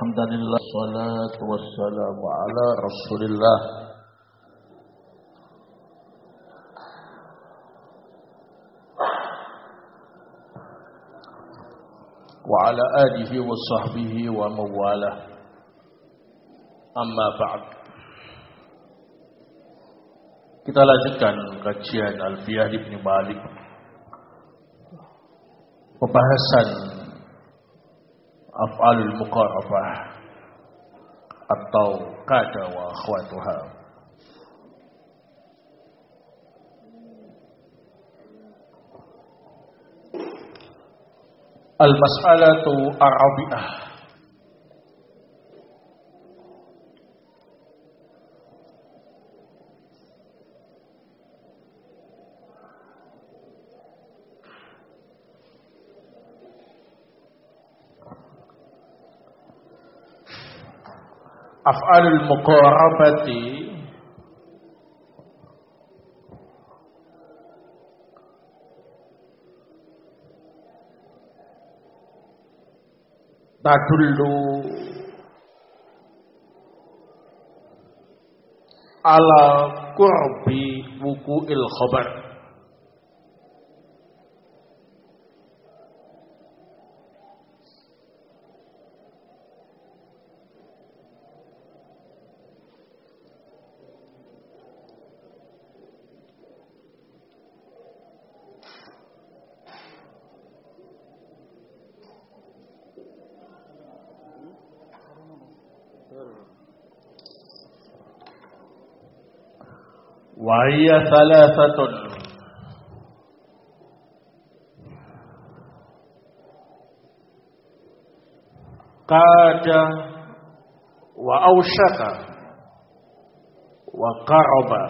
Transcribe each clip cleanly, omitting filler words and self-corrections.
Alhamdulillah, salatu wassalamu ala Rasulillah wa ala alihi wa sahbihi wa mawalah. Amma ba'd. Kita lanjutkan kajian Alfiyah Ibn Malik. Pembahasan af'alul muqarabah atau kada wa akhwatuha. Al-mas'alatu ar-rabi'ah. Af'alul muqarabati tadullu ala qurbi wuqu'il khabar. Wa hiya thalathatun. Kada wa awshaka wa qaraba.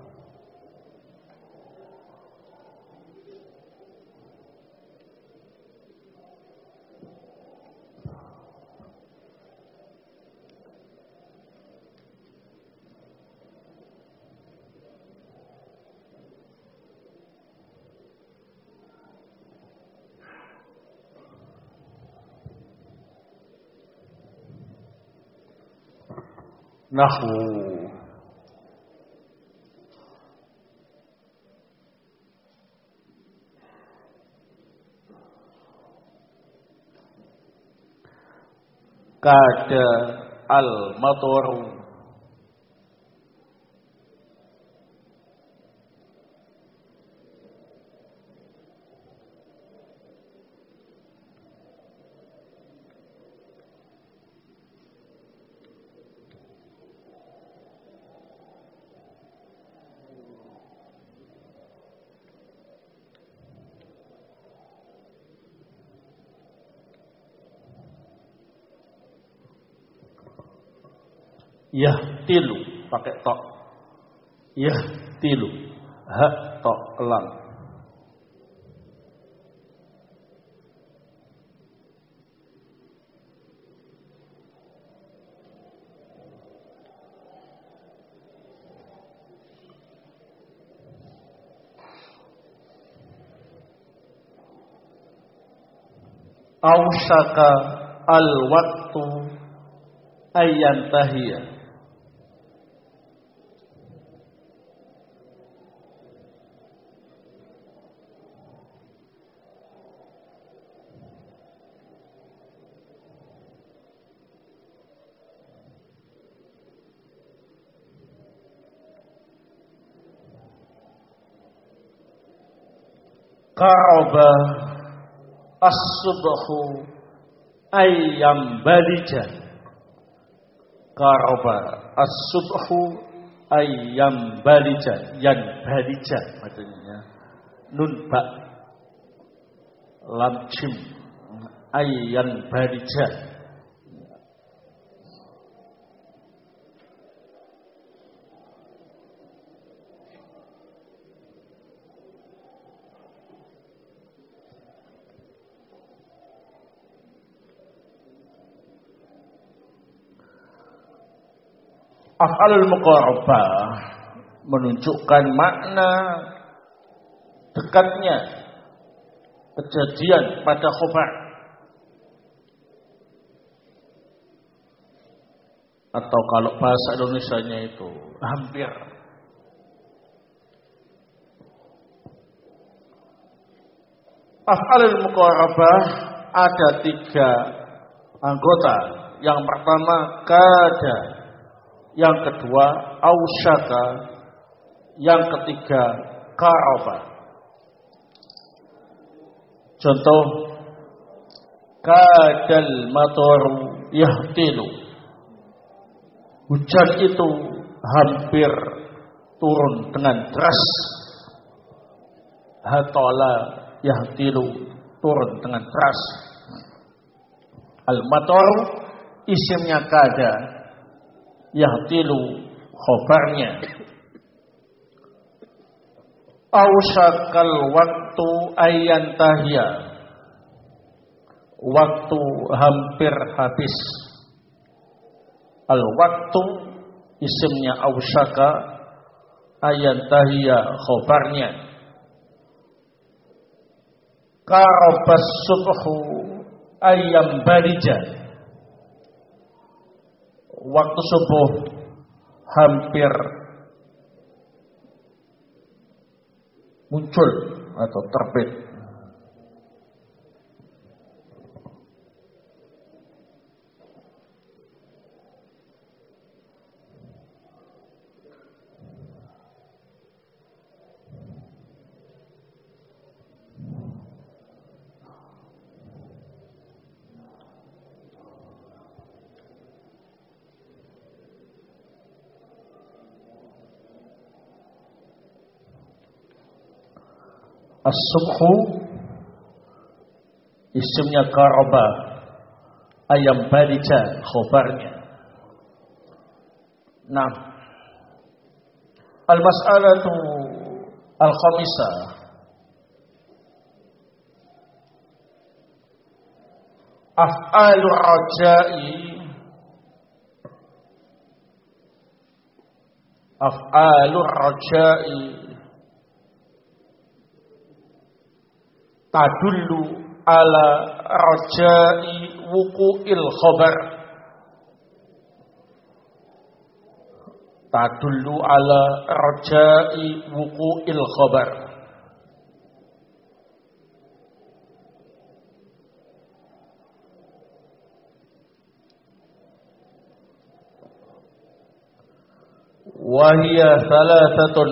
Nahwu kada al-matar yahtilu pakai tok, yahtilu ha tok lam. Awsaka al waktu ayyantahiya. Qaraba as-subhu ayyam balija. Qaraba as-subhu ayyam balija. Yan balija maksudnya nun ba lam jim ayyan balija. Af'alul muqarabah menunjukkan makna dekatnya kejadian pada khobar. atau kalau bahasa Indonesianya itu hampir. Af'alul muqarabah ada 3 anggota. Yang pertama kada, yang kedua ausyaka, yang ketiga qaraba. Contoh, kadal matoru yahtilu, hujan itu hampir turun dengan deras. Hatala yahtilu, turun dengan deras. Al-mator isimnya kada, yahtilu khobarnya. Ausyakal waktu ayantahya, waktu hampir habis. Al-waktu isimnya ausyaka, ayantahya khobarnya. Qarabas subhu ayyam balija, waktu subuh hampir muncul atau terbit. As-subhu isimnya qaraba, ayam balija khobarnya. Nah, al-mas'alatu al-khamisah, af'alur raja'i, af'alur raja'i tadullu ala raja'i wuqu'il khabar, tadullu ala raja'i wuqu'il khabar. Wa hiya thalathatun,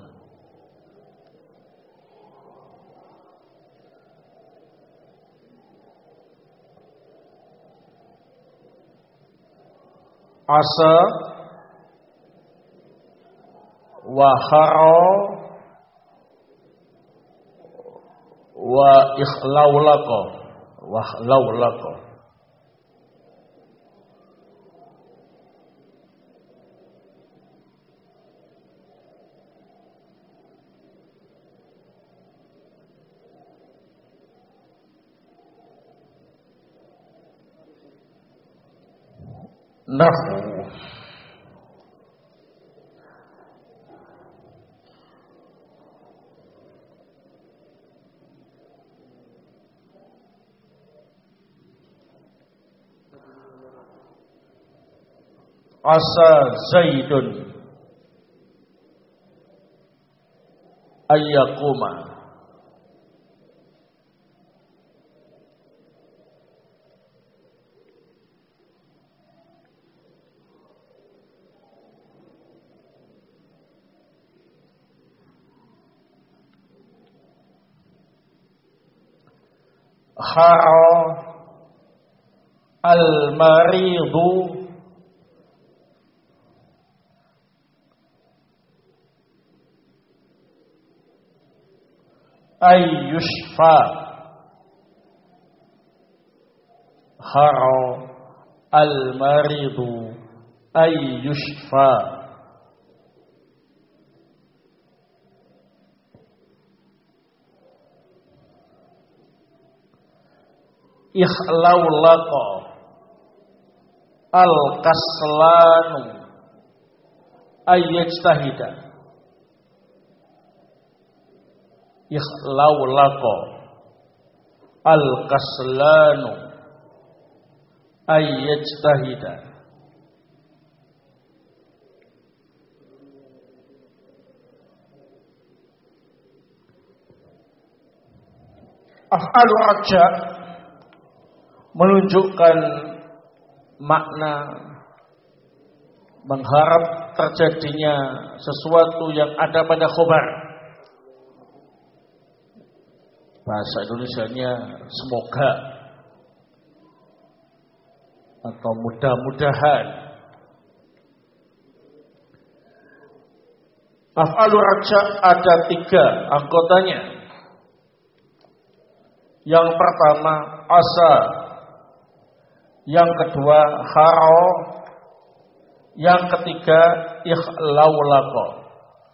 asa wa khara wa ikhlaulaqa, wa ikhlaulaqa. Nahwu, asa Zaidun ayyakuma, khara al-maridu ay yushfa, khara al-maridu ay yushfa. Ikhlaulaqa al-kaslanu ayyajtahida, ikhlaulaqa al-kaslanu ayyajtahida. Af'alu raja menunjukkan makna mengharap terjadinya sesuatu yang ada pada khobar. Bahasa Indonesianya semoga atau mudah-mudahan. Af'alu raja ada 3 anggotanya. Yang pertama asa, yang kedua haro, yang ketiga ikhlaulako.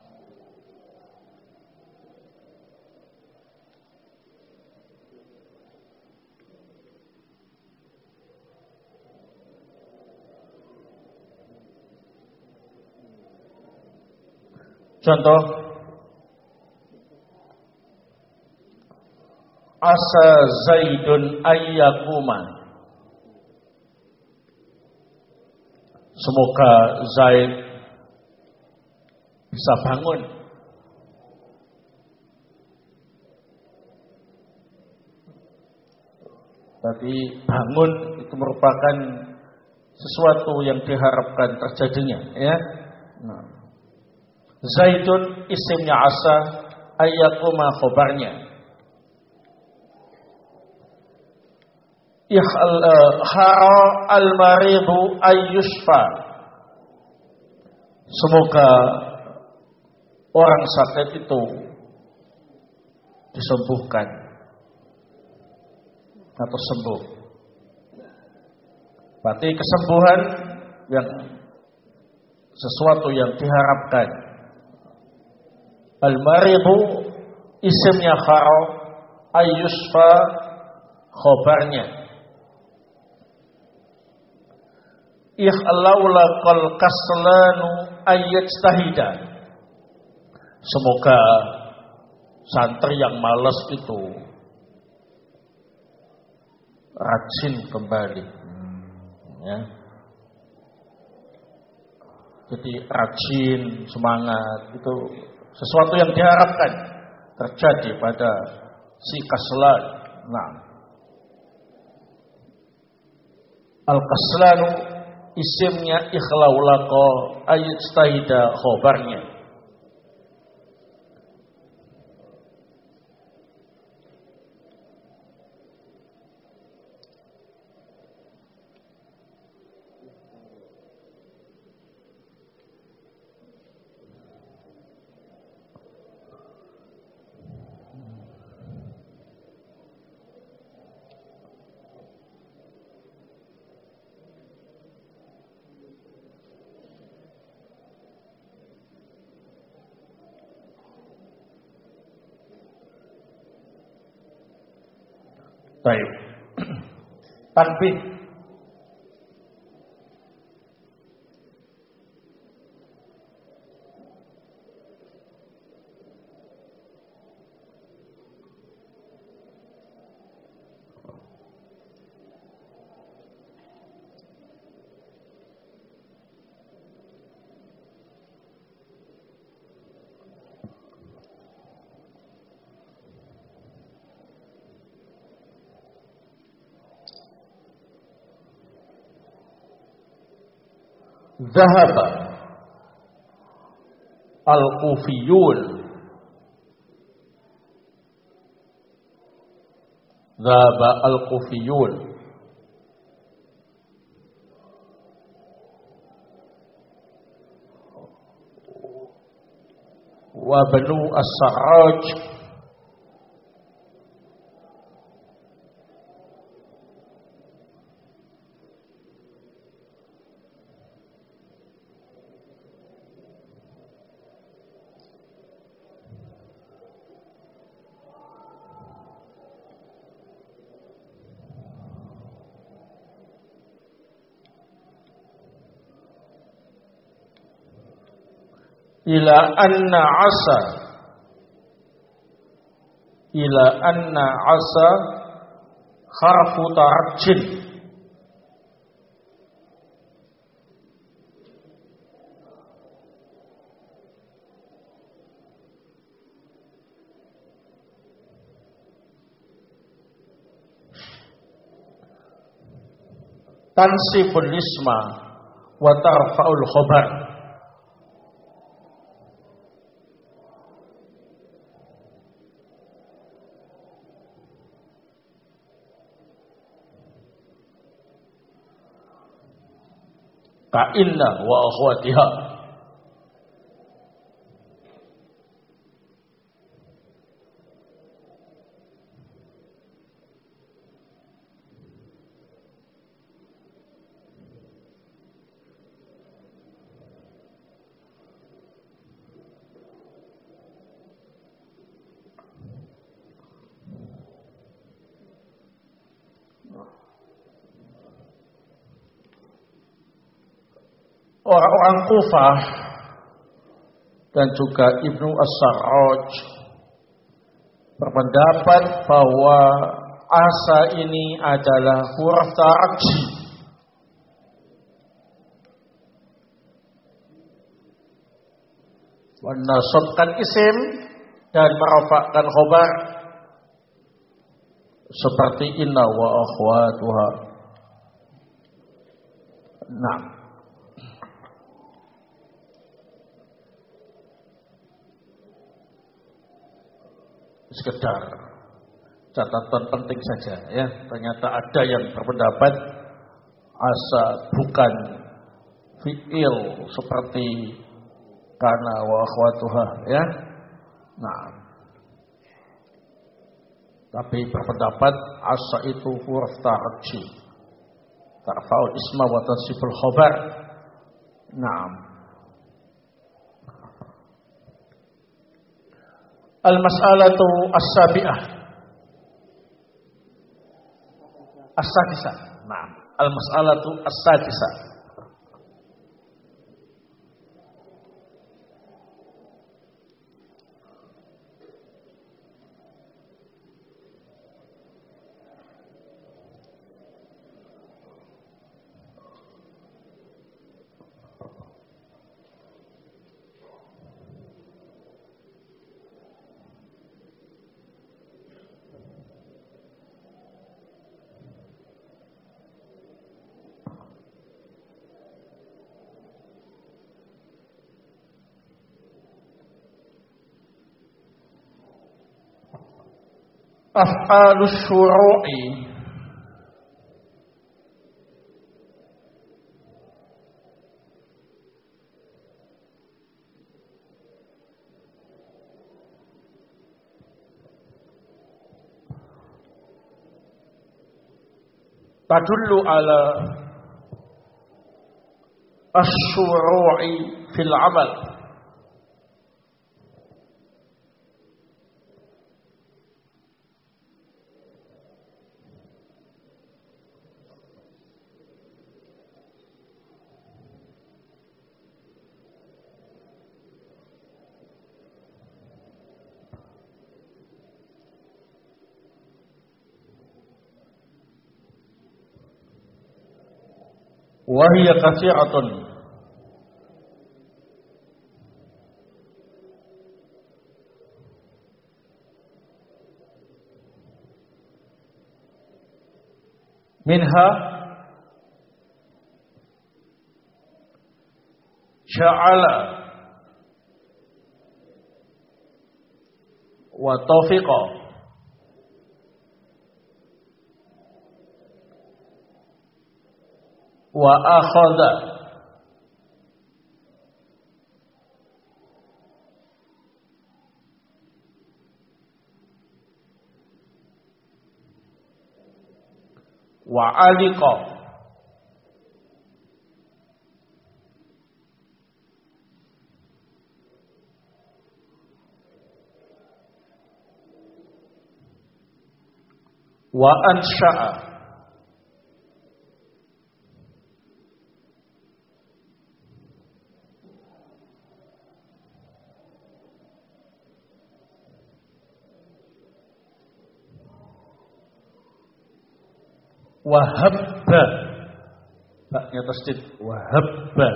Contoh, asa Zaidun ayyakuma. Semoga Zaid bisa bangun. Tadi bangun itu merupakan sesuatu yang diharapkan terjadinya, ya. Nah, Zaidun isimnya asa, ayyakuma khobarnya. Hara al-maridu ayyushfa. Semoga orang sakit itu disembuhkan atau sembuh. Berarti kesembuhan yang sesuatu yang diharapkan. Al-maridu isimnya hara, ayyushfa khobarnya. Ikhlaulakal kaslanu ayyajtahida. Semoga santri yang malas itu rajin kembali. Ya. Jadi rajin, semangat itu sesuatu yang diharapkan terjadi pada si kaslan. Nah, al-kaslanu isimnya ikhlaulako ayyajtahida khobarnya. Baik. Tanbih. Zahaba al-Kufiyun. Zahaba al-Kufiyun. Wa banu as-Sarraj ila anna asa harfu tarjin. tansibul isma wa tarfa'ul khabar. Ka inna wa akhwatiha. Orang-orang Kufah dan juga Ibnu As-Sarraj berpendapat bahwa asa ini adalah huruf tarji. Menasabkan isim dan merafa'kan khabar seperti inna wa akhwatuha. Nah, sekedar catatan penting saja ya. Ternyata ada yang berpendapat asa bukan fi'il seperti kana wa akhwatuha ya. Nah, tapi berpendapat asa itu huruf tarji. Tarfa'ul isma wa tansibul khabar. Naam. Al-mas'alatu as-sabi'ah. As-sadisah. Naam. Al-mas'alatu as-sadisah. Af'alus syuru'i tadullu ala as-syuru'i fil amal. Wahia katsi'atun minha sya'ala wa tawfiqa wa akhadha wa aliqa wa ansha'a wahabba, baknya tasdid wahabba,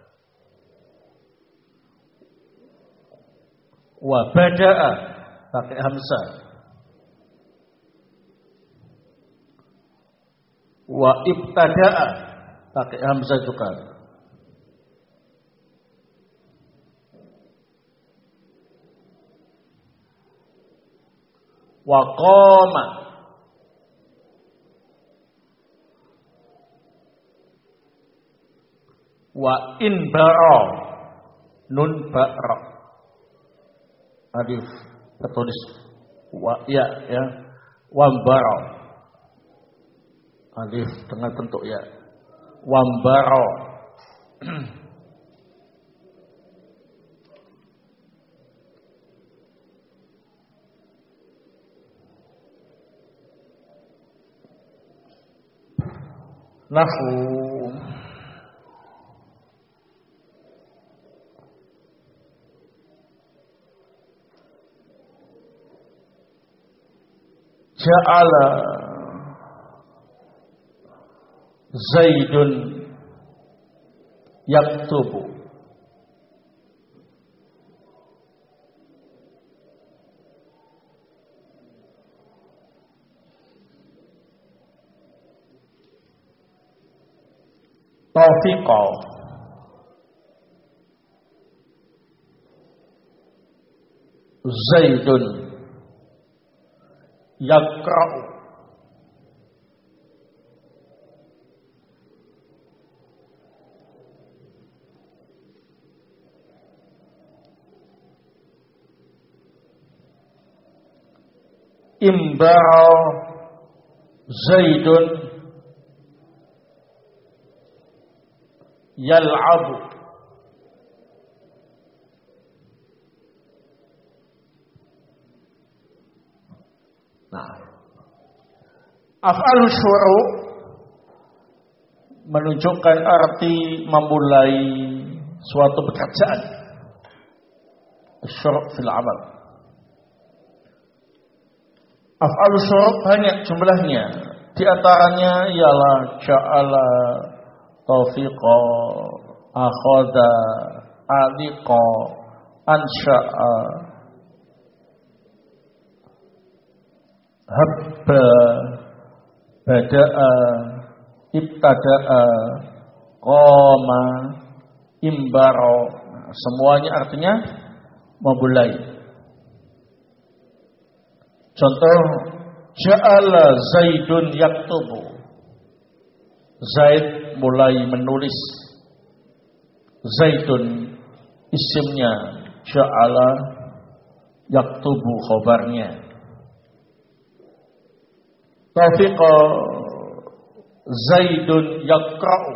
wabada'a pakai hamzah, wa ibtada'a pakai hamzah juga. Wa qama, wa inbara, nun bara, alif tertulis wa ya, wambara, alif dengan bentuk ya, wambara. Nahu ja'ala Zaidun yaktubu, Taufiqa Zaidun yaqra'u, imbara Zaidun yal'abu, af'al syuru' menunjukkan arti memulai suatu pekerjaan. Syuru' fil amal. Af'al syuru' banyak jumlahnya. Di antaranya ialah ja'ala, taufiqa, akhadha, aliqa, ansha'a, habba, bada'a, ibtada'a, qama, imbara. Semuanya artinya memulai. Contoh, ja'ala Zaidun yaktubu, Zaid mulai menulis. Zaidun isimnya, ja'ala yaktubu khobarnya. Taufiqa Zaidun yaqra'u,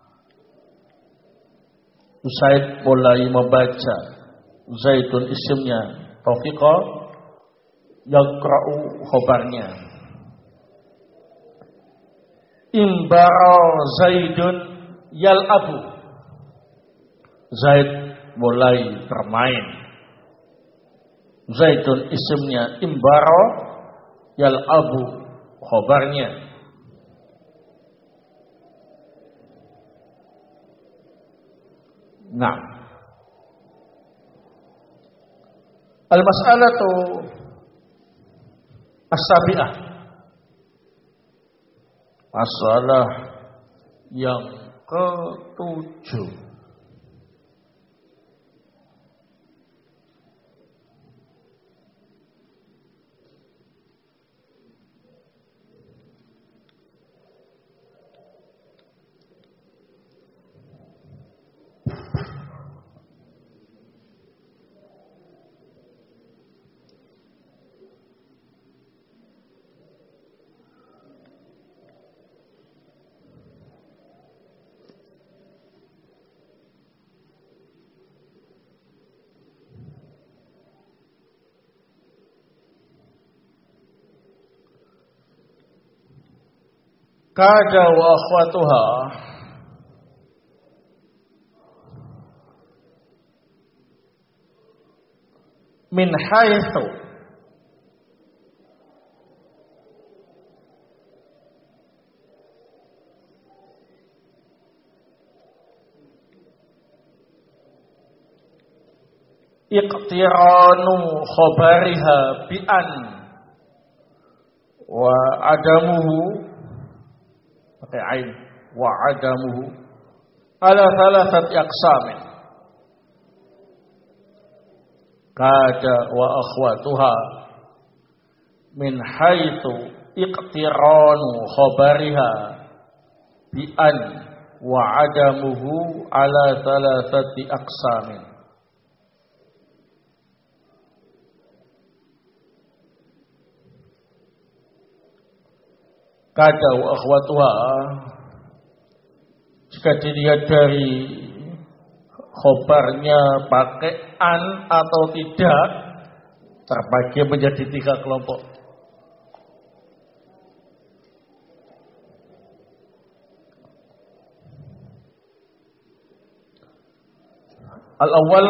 Zaid mulai membaca. Zaidun isimnya, Taufiqa yaqra'u khobarnya. Imbara Zaidun yal'abu, Zaid mulai bermain. Zaidun isimnya, imbara yal'abu khobarnya. Nah, al-mas'alatu as-sabi'ah, masalah yang ke-7. Kada wa akhwatuha min haitsu iqtiranu khabariha bi'an wa adamuhu pakai ain wa adamuhu ala thalathati aqsamin. Kada wa akhwatuha min haitsu iqtiranu khabariha bi an wa adamuhu ala thalathati aqsamin. Kada wa akhwatuha, jika dilihat dari khobarnya pakai an atau tidak, terbagi menjadi 3 kelompok. Al-awwal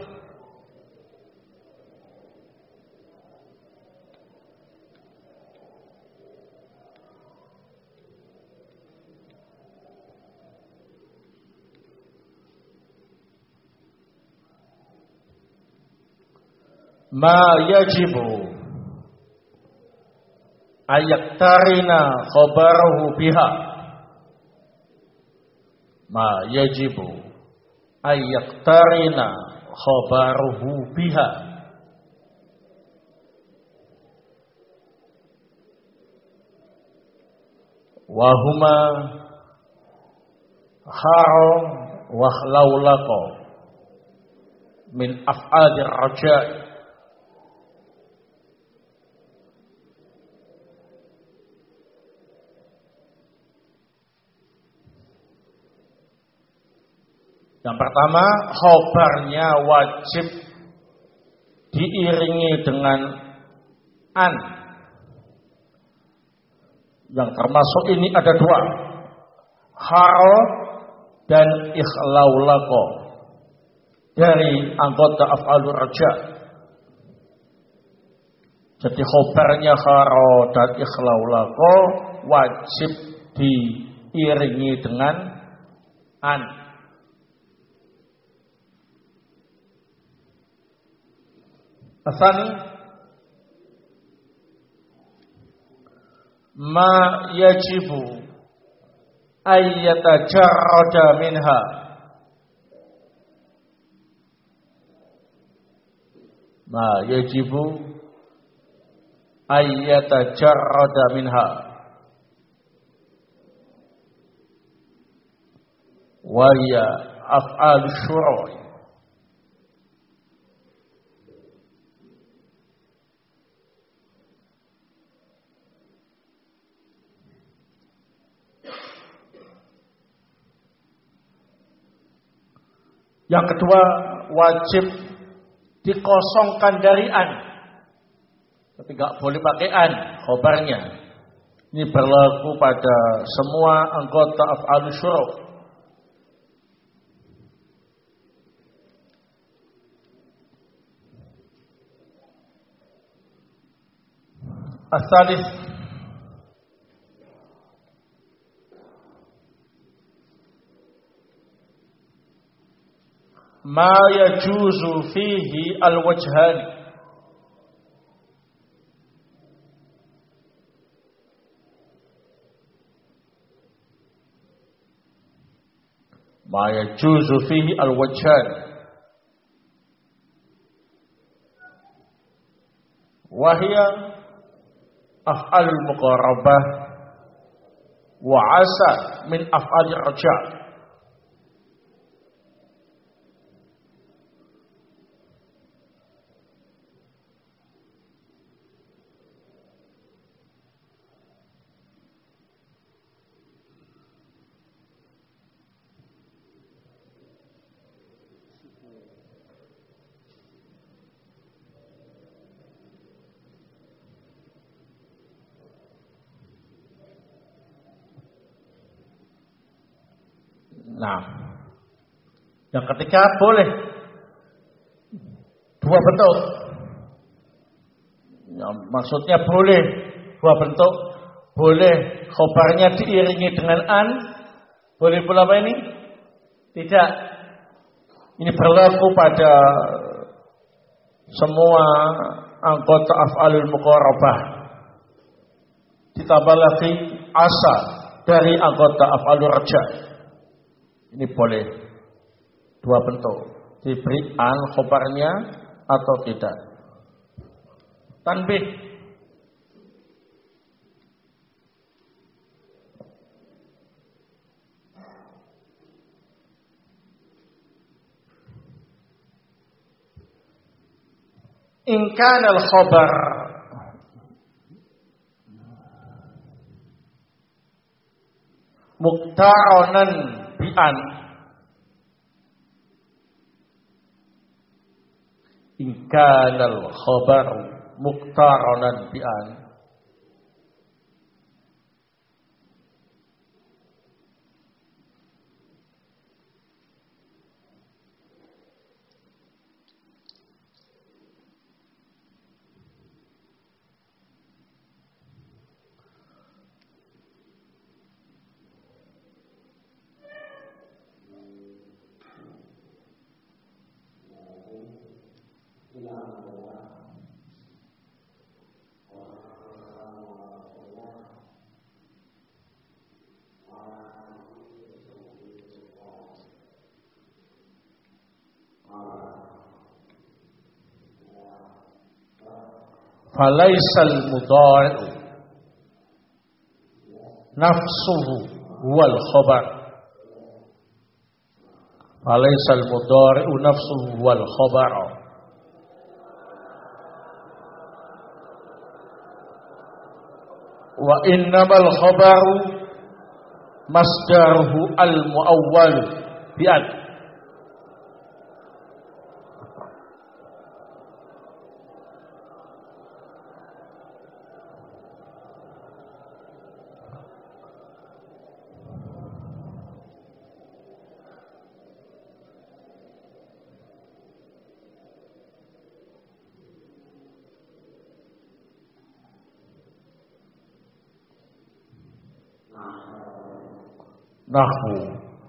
ma yajibu ayaktarina khabarahu biha. Ma yajibu ayaktarina khabaruhu biha. Wahuma haro wa laulaqa min af'alir raja'. Yang pertama, khobarnya wajib diiringi dengan an. Yang termasuk ini ada 2, haro dan ikhlaulaqo, dari anggota af'alur raja. Jadi khobarnya haro dan ikhlaulaqo wajib diiringi dengan an. Asani ma yajibu ayyatajarrada minha. Ma yajibu ayyatajarrada minha. Wa hiya af'al syuru'i. Yang kedua, wajib dikosongkan dari an. Tapi enggak boleh pakai an khobarnya. Ini berlaku pada semua anggota af'alus syuru'. As-salis ma yajuzu fihi al-wajhan. Ma yajuzu fihi al-wajhan wa hiya af'al muqarabah wa 'asa min af'al raja'. Nah, yang ketiga boleh 2 bentuk. Ya, maksudnya boleh 2 bentuk. Boleh khobarnya diiringi dengan an. Boleh pula apa ini? Tidak. Ini berlaku pada semua anggota af'alul muqarabah. Ditambah lagi asa dari anggota af'alur raja. Ini boleh dua bentuk, diberi an khobarnya atau tidak. Tanbih, in kana al-khabar muqtaranan bi an, in kana al-khabar muqtaranan bi an, falaisal mudhari' nafsuhu wal khabar, falaisal mudhari' nafsuhu wal khabar, wa innamal khabaru masdaruhu al muawwal bi an. Nahwu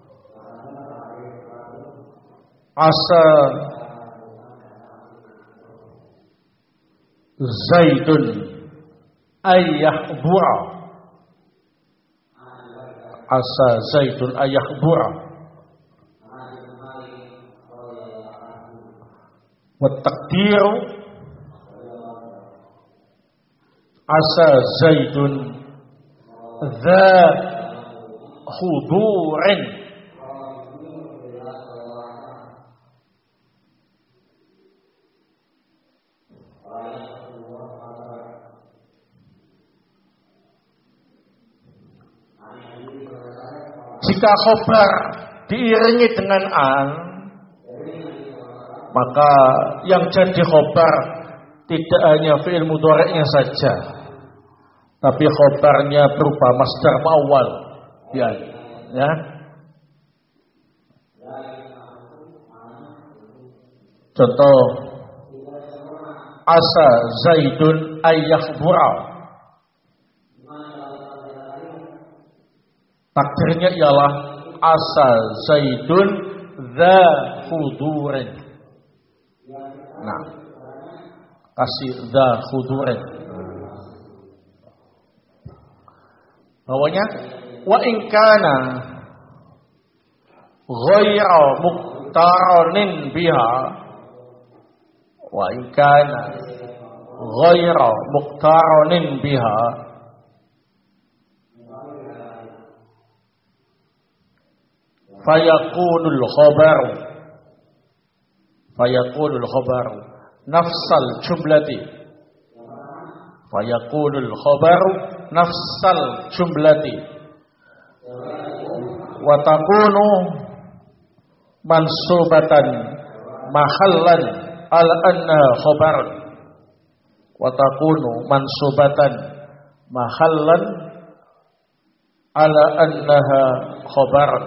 asa Zaidun ayyahbura, asa Zaidun ayyahbura, wa taqdiru asa Zaidun dha hudurin, jika khobar diiringi dengan an, maka yang jadi khobar tidak hanya fi'il mudhari'nya saja, tapi khobarnya berupa masdar muawwal ya. Contoh, asa Zaidun ayyahbura, takdirnya ialah asa Zaidun dha hudurin. Nah, kasih dha hudurin. Bawahnya wa in kana ghayra muqtaranin biha, wa in kana ghayra muqtaranin biha fayakunul khabaru nafsal jumlati, fayakunul khabaru nafsal jumlati wa takunu mansubatan mahallan ala anna khabarun, wa takunu mansubatan mahallan ala annaha khabarun.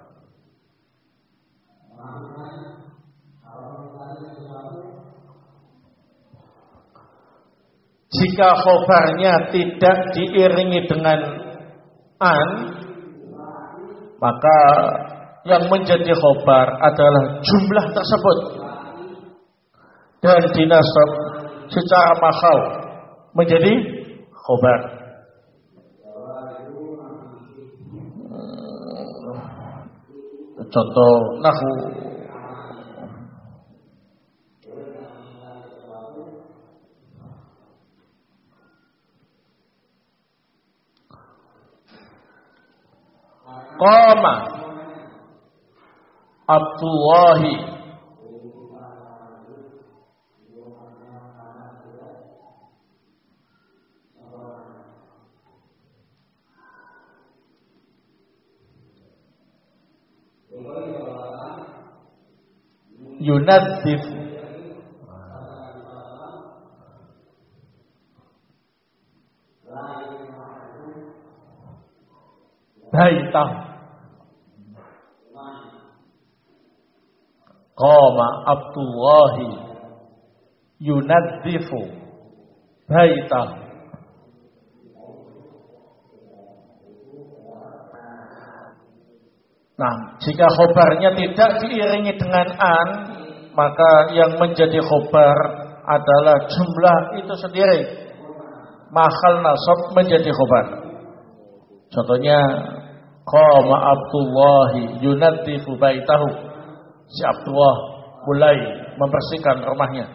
Jika khobarnya tidak diiringi dengan an, maka yang menjadi khobar adalah jumlah tersebut dan dinasab secara mahal menjadi khobar. Contoh nahwu. Qama Abdullahi yunadzif baitah. Qama Abdullahi yunadzifu baitah. Nah, jika khobarnya tidak diiringi dengan an, maka yang menjadi khobar adalah jumlah itu sendiri. Mahal nasab menjadi khobar. Contohnya, qama Abdullahi yunadzifu baitahu. Si Abdullah mulai membersihkan rumahnya.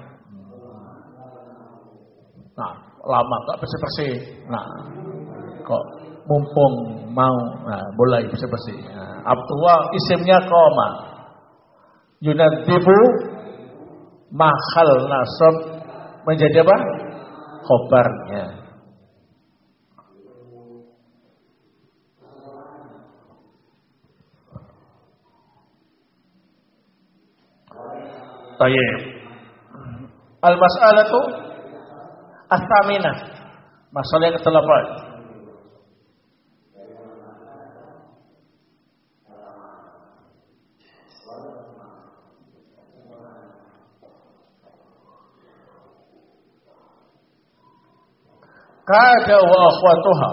Nah, lama tak bersih-bersih. Nah, kok mumpung mau, mulai bersih-bersih. Nah, Abdullah isimnya qama. Yunadzifu mahal nasab menjadi apa? Khobarnya. Tayyib. Al-mas'alatu ats-tsaminah. Masalah yang ke-8. Kada wa akhwatuha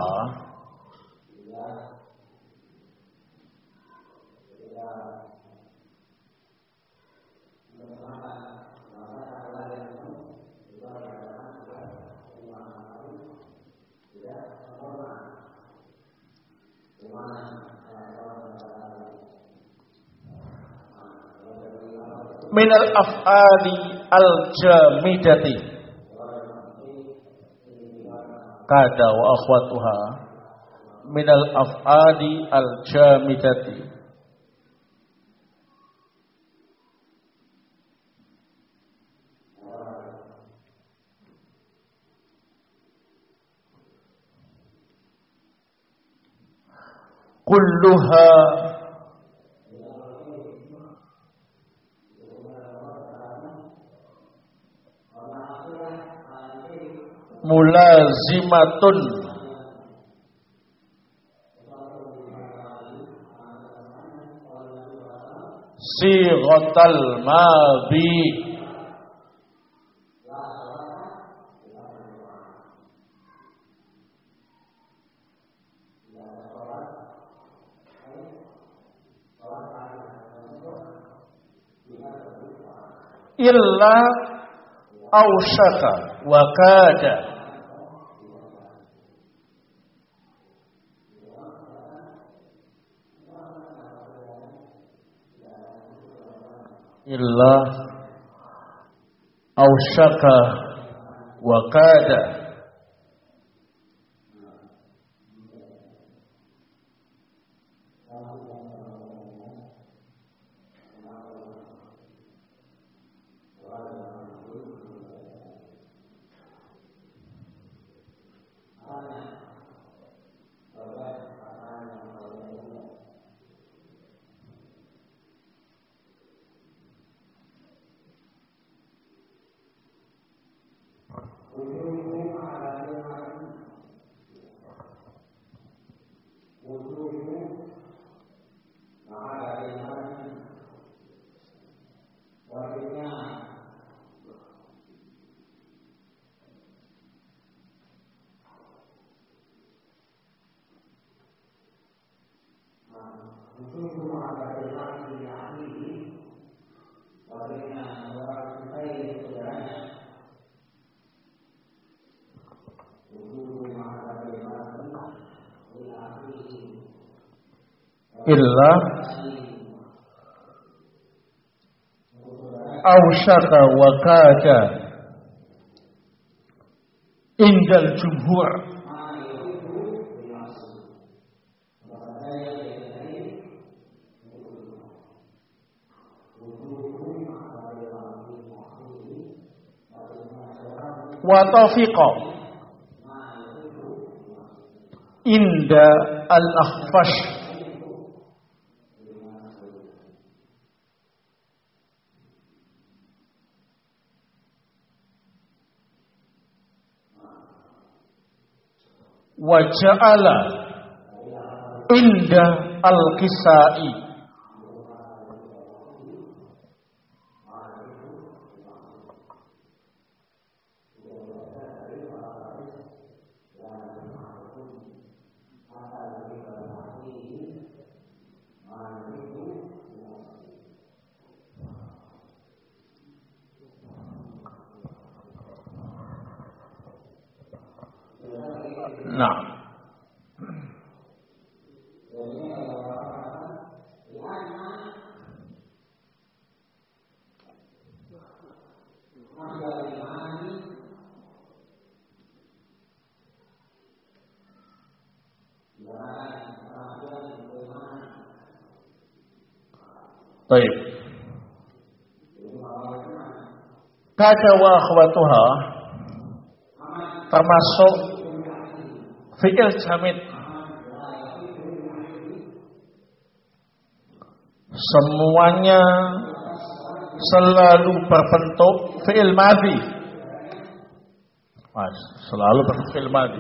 minal af'ali al-jamidati. Kada wa akhwatuha minal af'ali al-jamidati. Kulluha mulazimatun sighatal madhi illa awshaka wa kada. Illa awshaka wa kada. Illa awsyaka wa kada indal jumhur. Wa tawfiqa inda al-akhfash. Wa ja'ala inda al-Kisai. Nah, baik. Kada wa akhwatuha termasuk fi'il jamid. Semuanya selalu berbentuk fi'il madhi. Mas, selalu berbentuk fi'il madhi.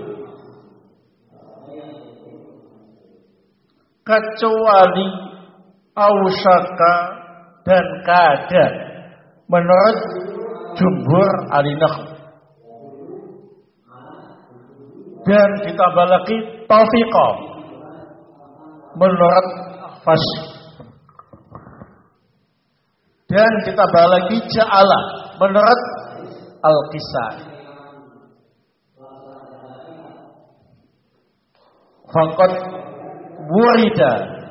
Kecuali awsyaka dan kada menurut jumhur ahli nahwu. Dan ditambah lagi taufiqa menurut fas. Dan ditambah lagi ja'ala menurut al-Kisai. Faqad wurida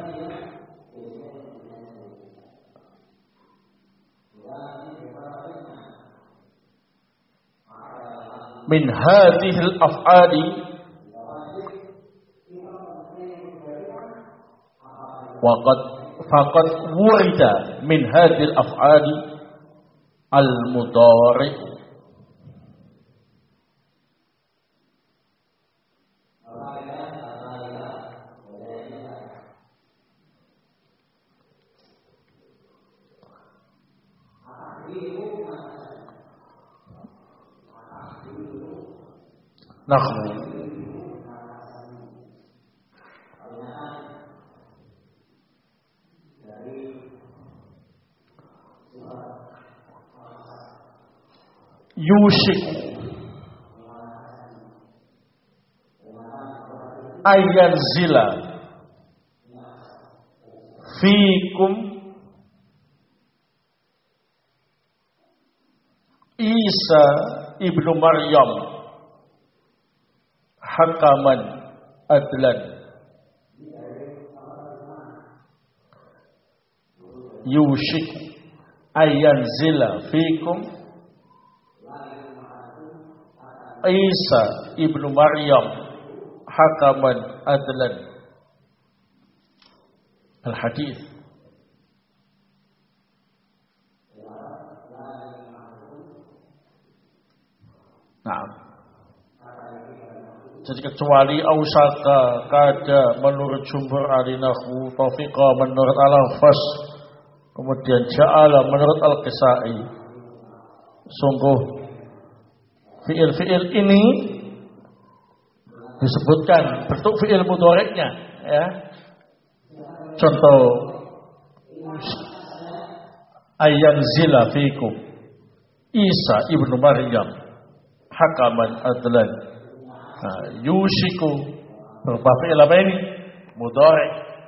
min hadhil af'ali faqad wurida min hadhil af'ali al-mudhari. Nahwu yushik ayanzila fikum Isa ibnu Maryam hakaman adlan. Yushik ayanzila fikum Isa ibnu Maryam hakaman adlan. Al-hadith. Nah, jadi kecuali awsaka kada menurut jumhur ahli nahwu, taufiqa menurut al-Fas, kemudian ja'ala menurut al-Kisai. Sungguh fi'il-fi'il ini disebutkan bentuk fi'il mudhari'nya, ya. Contoh ayanzila fikum Isa ibnu Maryam hakaman adlan. Nah, yushiku berupa fi'il apa ini? Mudhari'.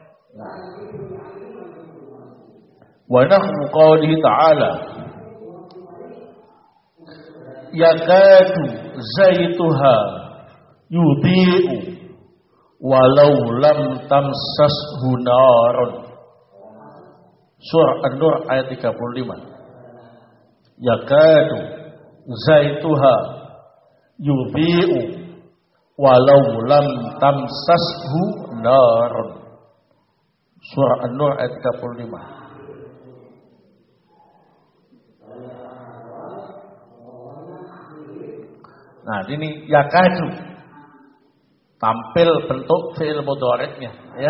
Wa nahwu qawlihi ta'ala yakadu zaituha yudhi'u walau lam tamsashu narun. Surah An-Nur ayat 35. yakadu zaituha yudhi'u walau lam tamsashu nar. Surah An-Nur ayat 35. Nah, ini yakadu tampil bentuk fi'il mudhari'nya ya.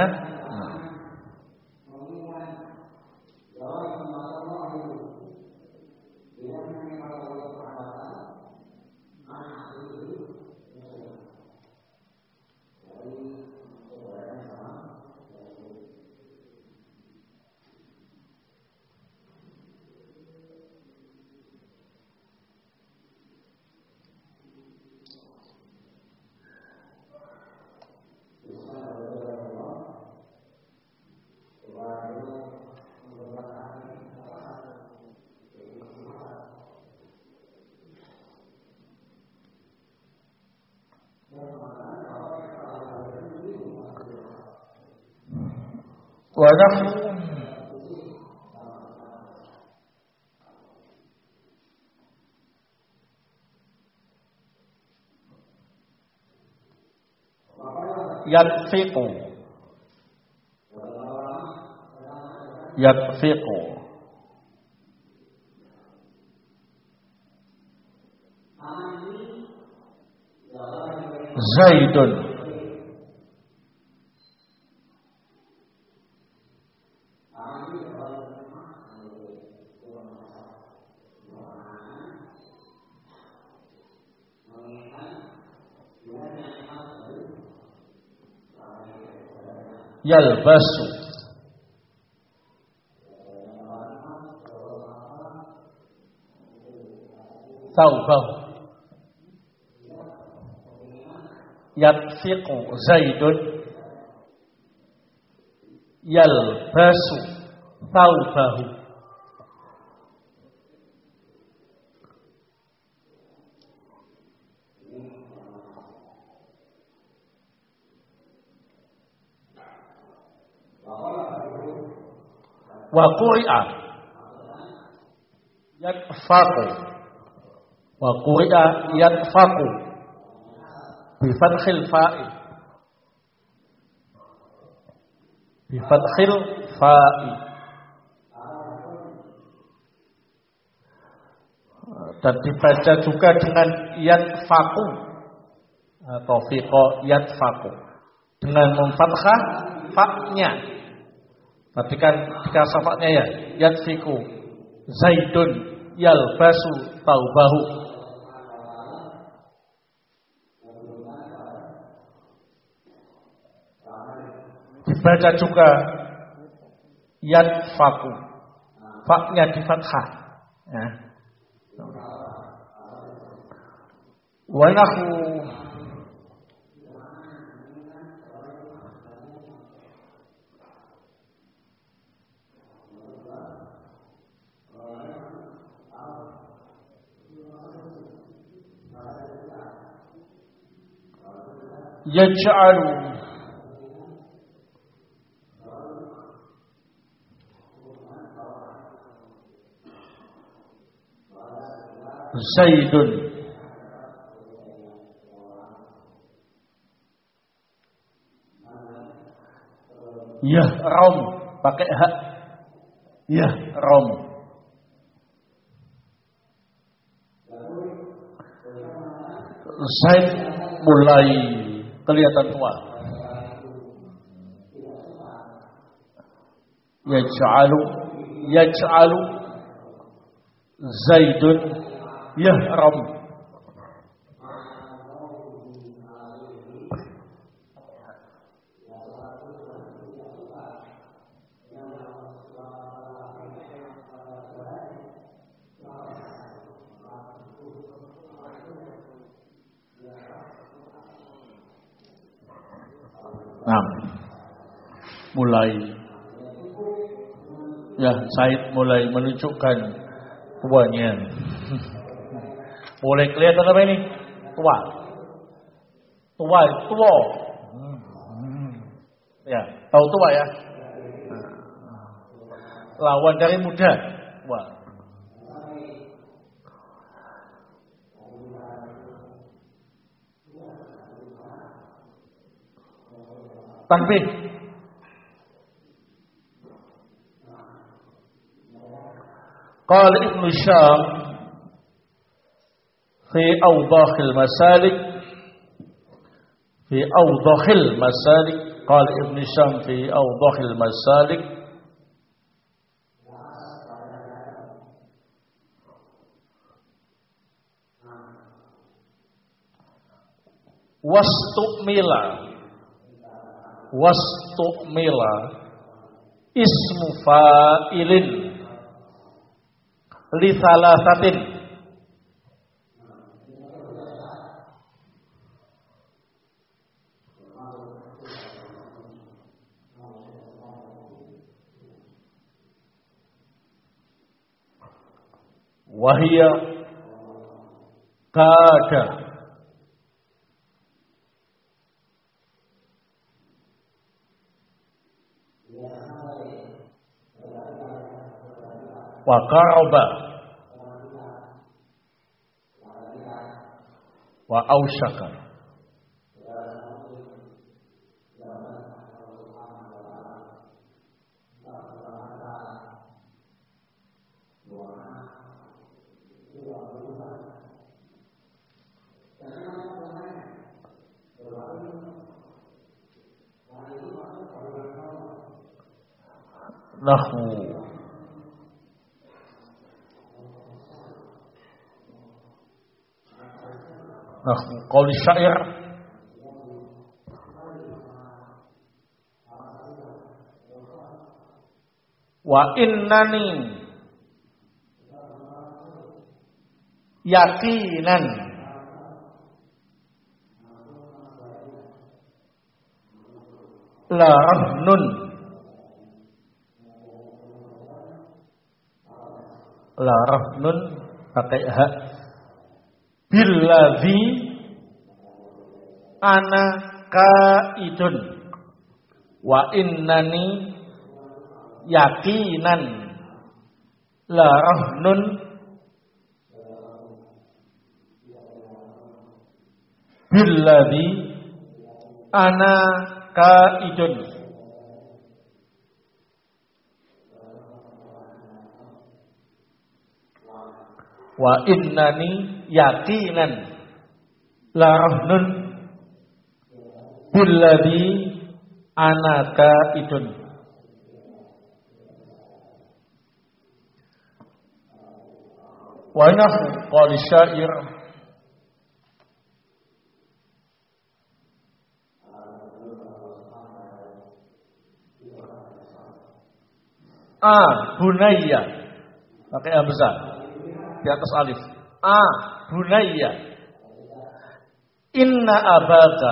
Wa yatfiqu Zaidun yalbasu thawbahu yatfiqu Zaidun yalbasu thawbahu. Wa quri'a yatfaqu wa quri'a yatfaqu bi fathil fa'i dan dibaca juga dengan yatfaqu atau fiqa yatfaqu dengan memfathah fa-nya. Perhatikan jika syafatnya ya, yatfiku Zaidun yalbasu thawbahu. Dibaca juga yatfaku, fa-nya di fathah. Ya. Wa nahu yaj'alu Zaidun yahram pakai hak yahram Zaid mulai kelihatan tua. Yaj'alu Zaidun yahram. Nah, mulai ya Said mulai menunjukkan tuanya. Mulai kelihatan apa ini? Tua. Ya, tahu tua ya? Lawan dari muda. Tua. Tanbih. Qala Ibnu Syam fi awdahil masalik qala Ibnu Syam fi awdahil masalik wastu'mila ismu fa'ilin li salasatin wahia kada wa qaraba wa ausyaka. Nahwu qaul syair wa innani yaqinan la rahnun pakai hak billadzi ana qaidun wa innani yaqinan la rahnun billadzi ana qaidun. Wa innani yaqinan la rahnun billadzi ana qaidun. Wa nahwu qaul syair bunayya pakai hamzah di atas alif. Bunayya inna abaka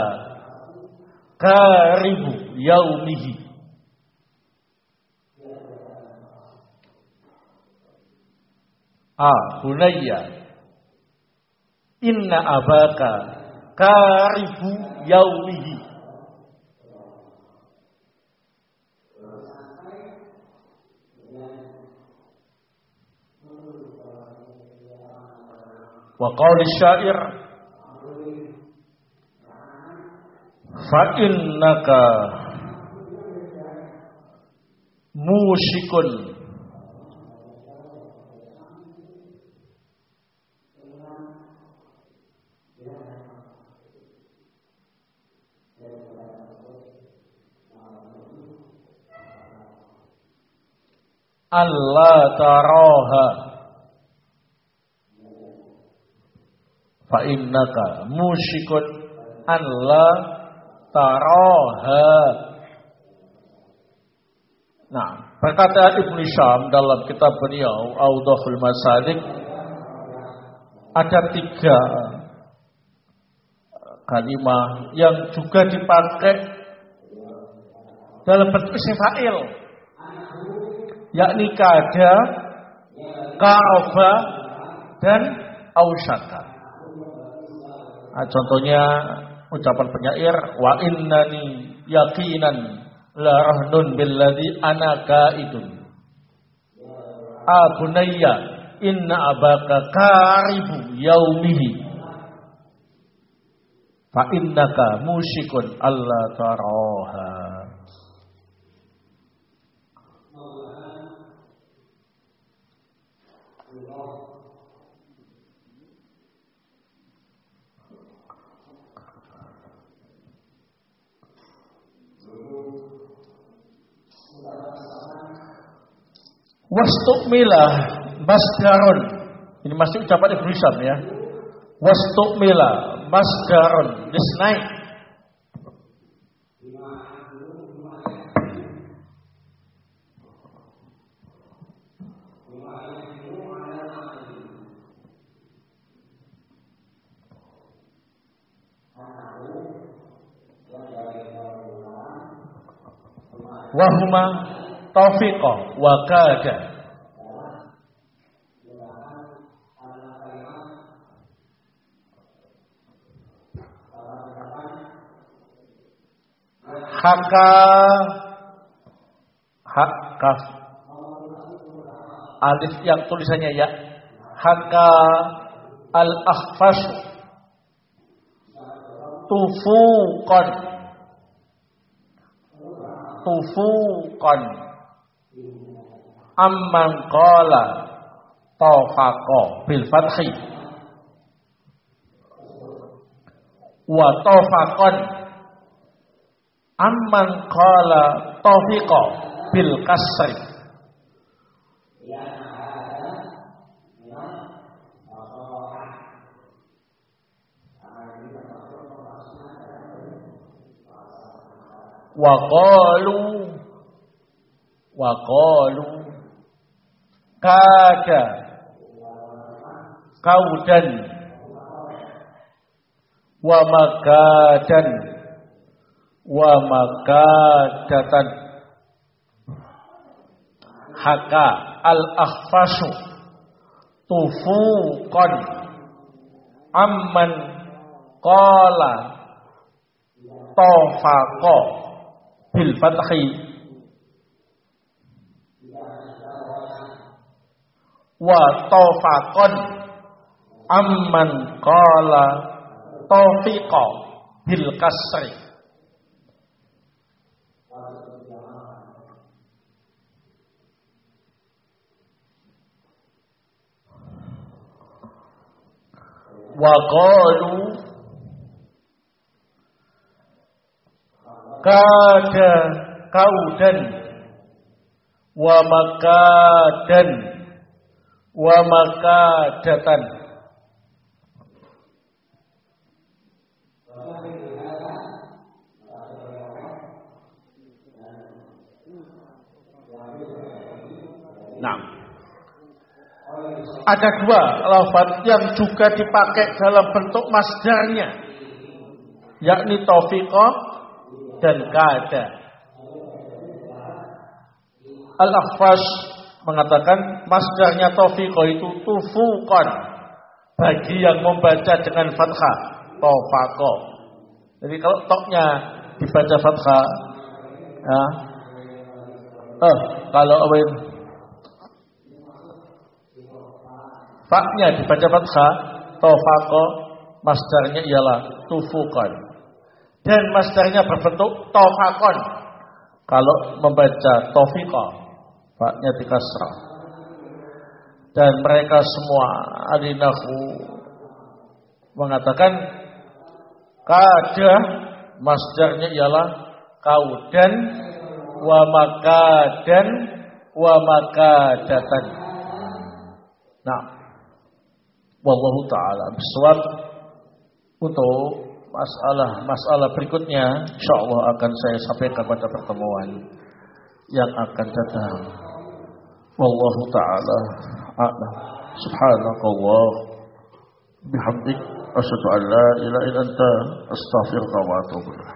karibu yaumihi. Bunayya inna abaka karibu yaumihi. Wa qauli syair fa innaka musyikun Allah taraha fa innaka musyikun an la taraha. Nah, berkata Ibnu Syam dalam kitab beliau Awdahul Masalik, ada 3 kalimat yang juga dipakai dalam bentuk isim fa'il, yakni kada, qaraba, dan ausyaka. Nah, contohnya ucapan penyair wa innani yaqinan la rahnun billadzi ana qaidun. Bunayya inna abaka karibu yaumihi. fa innaka musyikun alla taraha. Wastukmilah masdarun. Ini masih ucapan Ibnu Hisham ya. Wastukmilah masdarun. Disnaik. Wahuma taufiqah wa kada. Haka alif yang tulisannya ya. Haka al-akhfas tufuqan amman qala tafaqa bil fathi wa tafaqan amman qala tafiqa bil kasri. Wa qalu kada kaudan wa magadan wa magadatan. Haka al-akhfasu tufuqan amman qala tafaqa bil fathi wa tafaqan amman qala tafiqa bil kasri. Wa qalu kada kaudan wa makadan wa makadatan. Nah, ada dua lafaz yang juga dipakai dalam bentuk masdarnya, yakni taufiqah dan kada. Al-Akhfas mengatakan masdarnya taufiqah itu tufuqan, bagi yang membaca dengan fathah, taufaqa. Jadi kalau toknya dibaca fathah, ya, kalau faknya dibaca fathah, taufaqa, masdarnya ialah tufuqan. Dan masdarnya berbentuk tawfaqon. Kalau membaca taufiqah, faknya dikasrah. Dan mereka semua ahli nahwu mengatakan kada masdarnya ialah kaudan wa makadan wa makadatan. Nah, wallahu ta'ala bisawab. Untuk masalah berikutnya insyaallah akan saya sampaikan pada pertemuan yang akan datang. Wallahu ta'ala a'lam. Subhanakallah bihamdik asyhadu an la ilaha illa anta astaghfiruka wa atubu ilaik.